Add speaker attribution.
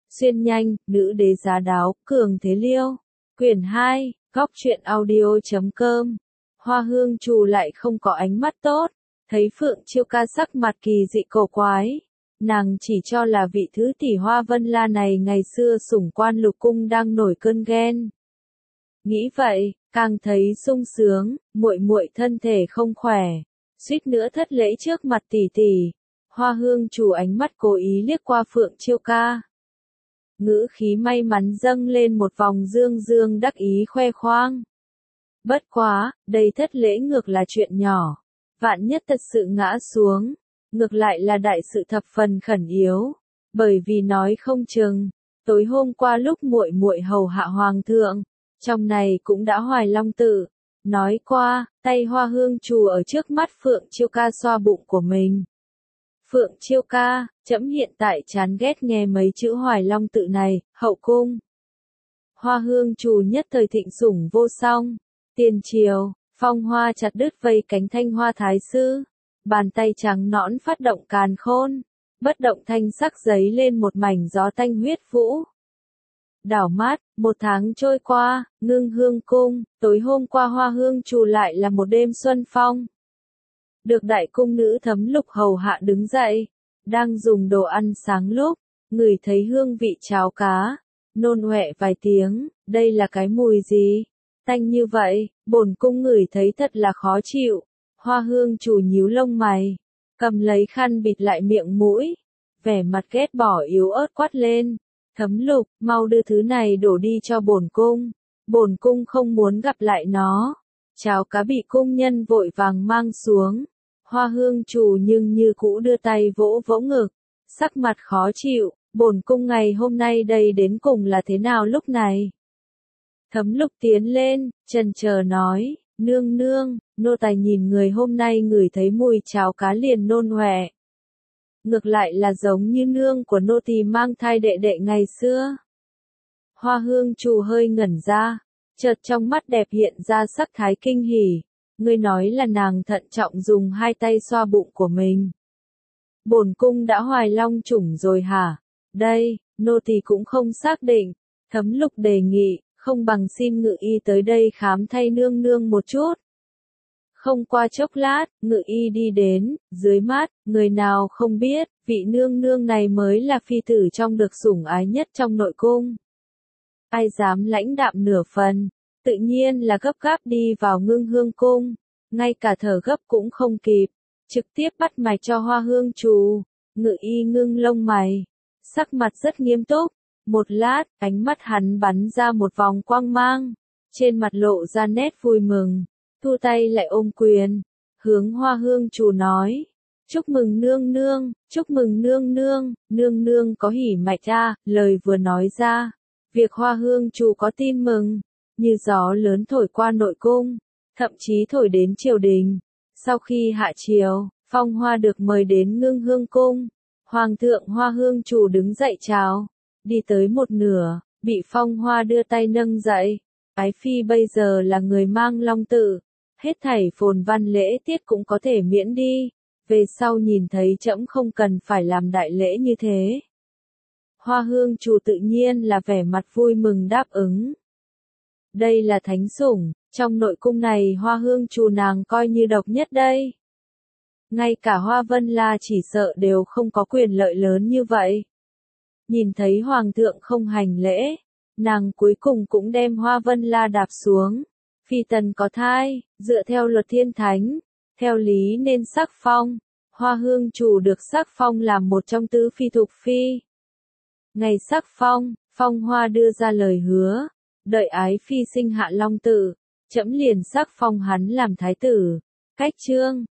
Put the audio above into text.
Speaker 1: Xuyên nhanh, nữ đế giá đáo, cường thế liêu. Quyển 2, góc truyện audio.com. Hoa Hương Trù lại không có ánh mắt tốt, thấy Phượng Chiêu Ca sắc mặt kỳ dị cổ quái. Nàng chỉ cho là vị thứ tỷ Hoa Vân La này ngày xưa sủng quan lục cung đang nổi cơn ghen. Nghĩ vậy, càng thấy sung sướng, muội muội thân thể không khỏe, suýt nữa thất lễ trước mặt tỷ tỷ. Hoa Hương Trù ánh mắt cố ý liếc qua Phượng Chiêu Ca. Ngữ khí may mắn dâng lên một vòng dương dương đắc ý khoe khoang. Bất quá, đây thất lễ ngược là chuyện nhỏ. Vạn nhất thật sự ngã xuống, ngược lại là đại sự thập phần khẩn yếu. Bởi vì nói không chừng, tối hôm qua lúc muội muội hầu hạ hoàng thượng, trong này cũng đã hoài long tự. Nói qua, tay Hoa Hương Trù ở trước mắt Phượng Chiêu Ca xoa bụng của mình. Phượng Chiêu Ca, trẫm hiện tại chán ghét nghe mấy chữ hoài long tự này, hậu cung. Hoa Hương Trù nhất thời thịnh sủng vô song. Tiền triều, phong hoa chặt đứt vây cánh thanh hoa thái sư. Bàn tay trắng nõn phát động càn khôn. Bất động thanh sắc giấy lên một mảnh gió thanh huyết vũ. Đảo mắt, một tháng trôi qua, Ngưng Hương cung, tối hôm qua Hoa Hương Trù lại là một đêm xuân phong. Được đại cung nữ Thấm Lục hầu hạ đứng dậy, đang dùng đồ ăn sáng lúc, ngửi thấy hương vị cháo cá, nôn ọe vài tiếng, đây là cái mùi gì? Tanh như vậy, bổn cung ngửi thấy thật là khó chịu. Hoa Hương Trù nhíu lông mày, cầm lấy khăn bịt lại miệng mũi, vẻ mặt ghét bỏ yếu ớt quát lên, Thấm Lục, mau đưa thứ này đổ đi cho bổn cung không muốn gặp lại nó. Cháo cá bị cung nhân vội vàng mang xuống. Hoa Hương Trù nhưng như cũ đưa tay vỗ vỗ ngực, sắc mặt khó chịu, bổn cung ngày hôm nay đây đến cùng là thế nào lúc này? Thấm Lục tiến lên, chần chờ nói, nương nương, nô tài nhìn người hôm nay ngửi thấy mùi cháo cá liền nôn ọe. Ngược lại là giống như nương của nô tỳ mang thai đệ đệ ngày xưa. Hoa Hương Trù hơi ngẩn ra, chợt trong mắt đẹp hiện ra sắc thái kinh hỉ. Ngươi nói là nàng thận trọng dùng hai tay xoa bụng của mình. Bổn cung đã hoài long chủng rồi hả? Đây, nô tỳ cũng không xác định. Thấm Lục đề nghị, không bằng xin ngự y tới đây khám thay nương nương một chút. Không qua chốc lát, ngự y đi đến, dưới mắt, người nào không biết, vị nương nương này mới là phi tử trong được sủng ái nhất trong nội cung. Ai dám lãnh đạm nửa phần, tự nhiên là gấp gáp đi vào Ngưng Hương cung, ngay cả thở gấp cũng không kịp, trực tiếp bắt mạch cho Hoa Hương Trù. Ngự y ngưng lông mày, sắc mặt rất nghiêm túc, một lát, ánh mắt hắn bắn ra một vòng quang mang, trên mặt lộ ra nét vui mừng, thu tay lại ôm quyền, hướng Hoa Hương Trù nói, chúc mừng nương nương, chúc mừng nương nương có hỉ mạch a. Lời vừa nói ra, việc Hoa Hương Trù có tin mừng, như gió lớn thổi qua nội cung, thậm chí thổi đến triều đình. Sau khi hạ triều, Phong Hoa được mời đến Ngưng Hương cung, Hoàng thượng Hoa Hương Trù đứng dậy chào, đi tới một nửa, bị Phong Hoa đưa tay nâng dậy. Ái phi bây giờ là người mang long tự, hết thảy phồn văn lễ tiết cũng có thể miễn đi, về sau nhìn thấy trẫm không cần phải làm đại lễ như thế. Hoa Hương Trù tự nhiên là vẻ mặt vui mừng đáp ứng. Đây là thánh sủng, trong nội cung này Hoa Hương Trù nàng coi như độc nhất đây. Ngay cả Hoa Vân La chỉ sợ đều không có quyền lợi lớn như vậy. Nhìn thấy Hoàng thượng không hành lễ, nàng cuối cùng cũng đem Hoa Vân La đạp xuống. Phi tần có thai, dựa theo luật thiên thánh, theo lý nên sắc phong. Hoa Hương Trù được sắc phong làm một trong tứ phi thục phi. Ngày sắc phong, Phong Hoa đưa ra lời hứa, đợi ái phi sinh hạ long tử, trẫm liền sắc phong hắn làm thái tử. Cách chương